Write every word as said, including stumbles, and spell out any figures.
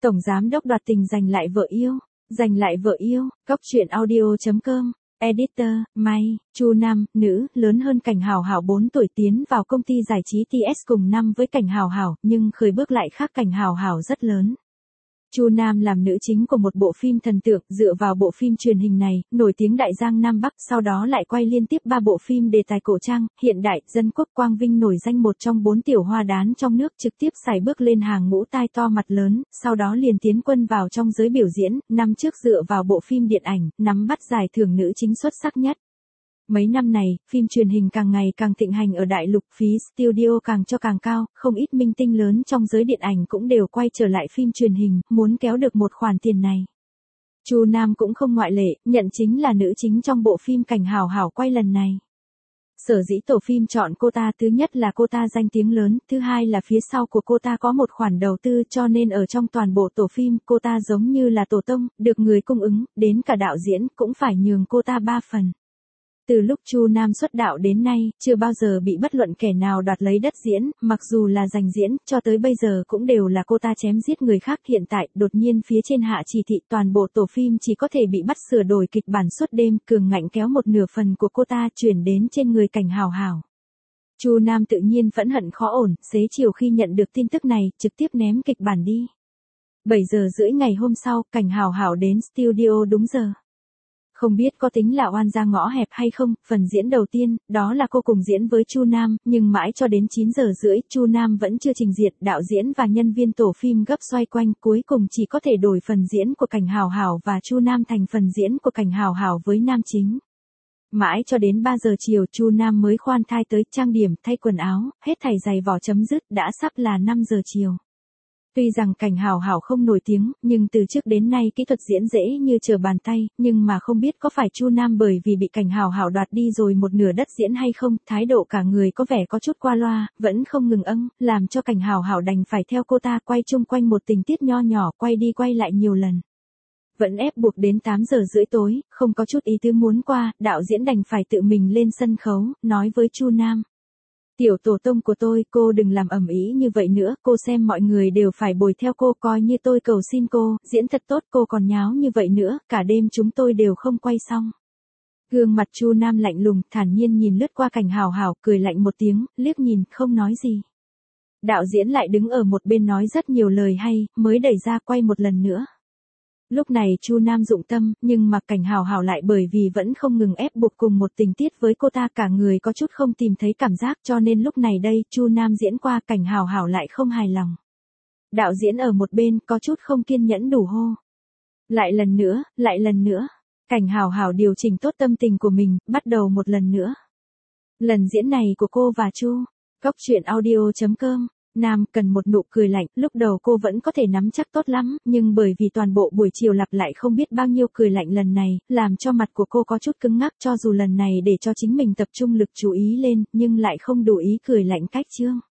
Tổng giám đốc đoạt tình giành lại vợ yêu, giành lại vợ yêu, Cóc truyện audio chấm com, editor, May, Chu Nam, nữ, lớn hơn Cảnh Hào Hào bốn tuổi tiến vào công ty giải trí tê ét cùng năm với Cảnh Hào Hào, nhưng khởi bước lại khác Cảnh Hào Hào rất lớn. Chu Nam làm nữ chính của một bộ phim thần tượng, dựa vào bộ phim truyền hình này, nổi tiếng đại giang Nam Bắc, sau đó lại quay liên tiếp ba bộ phim đề tài cổ trang, hiện đại, dân quốc quang vinh nổi danh một trong bốn tiểu hoa đán trong nước, trực tiếp sải bước lên hàng ngũ tai to mặt lớn, sau đó liền tiến quân vào trong giới biểu diễn, năm trước dựa vào bộ phim điện ảnh, nắm bắt giải thưởng nữ chính xuất sắc nhất. Mấy năm này, phim truyền hình càng ngày càng thịnh hành ở đại lục, phí studio càng cho càng cao, không ít minh tinh lớn trong giới điện ảnh cũng đều quay trở lại phim truyền hình, muốn kéo được một khoản tiền này. Chu Nam cũng không ngoại lệ, nhận chính là nữ chính trong bộ phim Cảnh Hào Hào quay lần này. Sở dĩ tổ phim chọn cô ta, thứ nhất là cô ta danh tiếng lớn, thứ hai là phía sau của cô ta có một khoản đầu tư, cho nên ở trong toàn bộ tổ phim, cô ta giống như là tổ tông, được người cung ứng, đến cả đạo diễn cũng phải nhường cô ta ba phần. Từ lúc Chu Nam xuất đạo đến nay, chưa bao giờ bị bất luận kẻ nào đoạt lấy đất diễn, mặc dù là giành diễn, cho tới bây giờ cũng đều là cô ta chém giết người khác. Hiện tại, đột nhiên phía trên hạ chỉ thị, toàn bộ tổ phim chỉ có thể bị bắt sửa đổi kịch bản suốt đêm, cường ngạnh kéo một nửa phần của cô ta chuyển đến trên người Cảnh Hào Hào. Chu Nam tự nhiên phẫn hận khó ổn, xế chiều khi nhận được tin tức này, trực tiếp ném kịch bản đi. bảy giờ rưỡi ngày hôm sau, Cảnh Hào Hào đến studio đúng giờ. Không biết có tính là oan ra ngõ hẹp hay không, phần diễn đầu tiên, đó là cô cùng diễn với Chu Nam, nhưng mãi cho đến chín giờ rưỡi, Chu Nam vẫn chưa trình diện, đạo diễn và nhân viên tổ phim gấp xoay quanh, cuối cùng chỉ có thể đổi phần diễn của Cảnh Hào Hào và Chu Nam thành phần diễn của Cảnh Hào Hào với nam chính. Mãi cho đến ba giờ chiều, Chu Nam mới khoan thai tới, trang điểm, thay quần áo, hết thảy giày vò chấm dứt, đã sắp là năm giờ chiều. Tuy rằng Cảnh Hào Hào không nổi tiếng, nhưng từ trước đến nay kỹ thuật diễn dễ như trở bàn tay, nhưng mà không biết có phải Chu Nam bởi vì bị Cảnh Hào Hào đoạt đi rồi một nửa đất diễn hay không, thái độ cả người có vẻ có chút qua loa, vẫn không ngừng âng, làm cho Cảnh Hào Hào đành phải theo cô ta quay chung quanh một tình tiết nho nhỏ, quay đi quay lại nhiều lần. Vẫn ép buộc đến tám giờ rưỡi tối, không có chút ý tứ muốn qua, đạo diễn đành phải tự mình lên sân khấu, nói với Chu Nam. Tiểu tổ tông của tôi, cô đừng làm ầm ĩ như vậy nữa, cô xem mọi người đều phải bồi theo cô, coi như tôi cầu xin cô, diễn thật tốt, cô còn nháo như vậy nữa, cả đêm chúng tôi đều không quay xong. Gương mặt Chu Nam lạnh lùng, thản nhiên nhìn lướt qua Cảnh Hào Hào, cười lạnh một tiếng, liếc nhìn, không nói gì. Đạo diễn lại đứng ở một bên nói rất nhiều lời hay, mới đẩy ra quay một lần nữa. Lúc này Chu Nam dụng tâm, nhưng mà Cảnh Hào Hào lại bởi vì vẫn không ngừng ép buộc cùng một tình tiết với cô ta, cả người có chút không tìm thấy cảm giác, cho nên lúc này đây, Chu Nam diễn qua, Cảnh Hào Hào lại không hài lòng. Đạo diễn ở một bên, có chút không kiên nhẫn đủ hô. Lại lần nữa, lại lần nữa. Cảnh Hào Hào điều chỉnh tốt tâm tình của mình, bắt đầu một lần nữa. Lần diễn này của cô và Chu. Cóc truyện audio chấm com. Nam cần một nụ cười lạnh, lúc đầu cô vẫn có thể nắm chắc tốt lắm, nhưng bởi vì toàn bộ buổi chiều lặp lại không biết bao nhiêu cười lạnh lần này, làm cho mặt của cô có chút cứng ngắc, cho dù lần này để cho chính mình tập trung lực chú ý lên, nhưng lại không đủ ý cười lạnh cách chương.